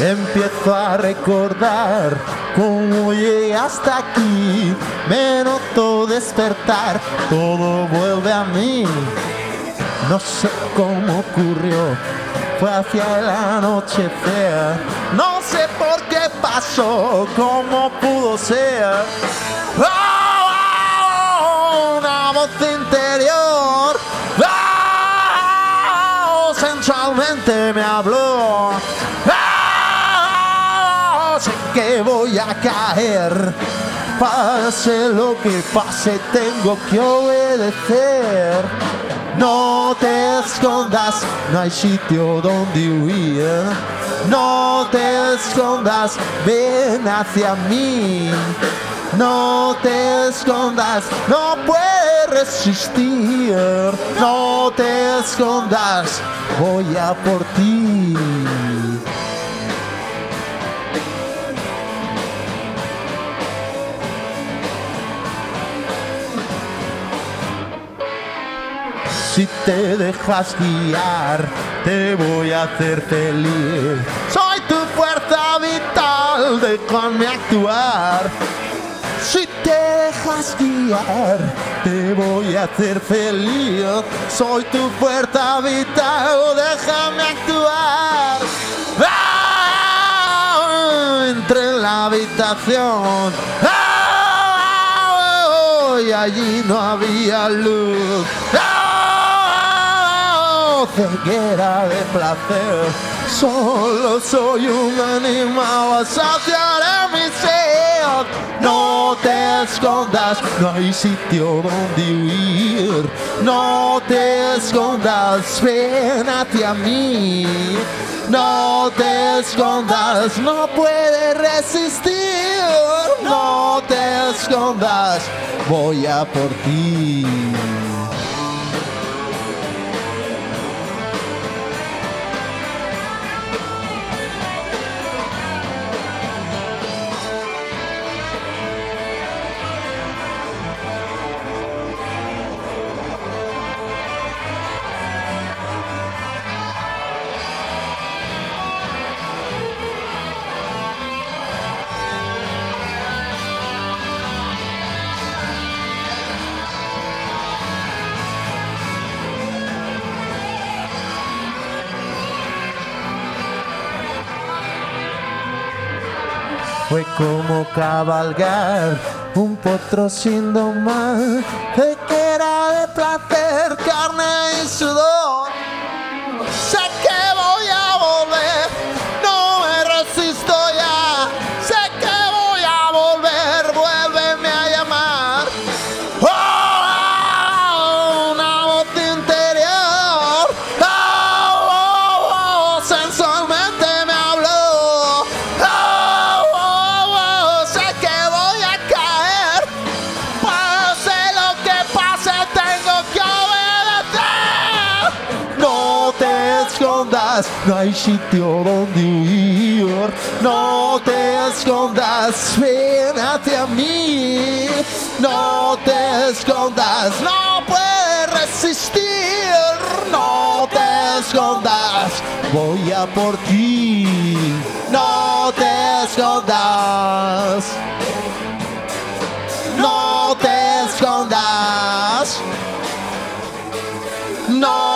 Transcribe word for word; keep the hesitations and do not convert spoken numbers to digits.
Empiezo a recordar cómo llegué hasta aquí. Me noto despertar, todo vuelve a mí. No sé cómo ocurrió, fue hacia el anochecer. No sé por qué pasó, cómo pudo ser. ¡Oh, oh, una voz interior! ¡Oh, sensualmente me habló! ¡Oh, sé que voy a caer! Pase lo que pase, tengo que obedecer. No te escondas, no hay sitio donde huir. No te escondas, ven hacia mí. No te escondas, no puedes resistir. No te escondas, voy a por ti. Si te dejas guiar, te voy a hacer feliz. Soy tu fuerza vital, déjame actuar. Si te dejas guiar, te voy a hacer feliz. Soy tu fuerza vital, déjame actuar. ¡Ah! Entré en la habitación. ¡Ah! Y allí no había luz. ¡Ah! Ceguera de placer, solo soy un animal, saciaré mi sed. No te escondas, no hay sitio donde huir. No te escondas, ven hacia mí. No te escondas, no puedes resistir. No te escondas, voy a por ti. Fue como cabalgar un potro sin domar, ceguera de placer, carne y sudor. Sé que voy a volver, no me resisto ya. Sé que voy a volver, vuélveme a llamar. Oh, oh, una voz interior. Oh, oh, oh, sensualmente me habló. No hay sitio donde huir. No te escondas, ven hacia mí. No te escondas, no puedes resistir. No te escondas, voy a por ti. No te escondas. No te escondas. No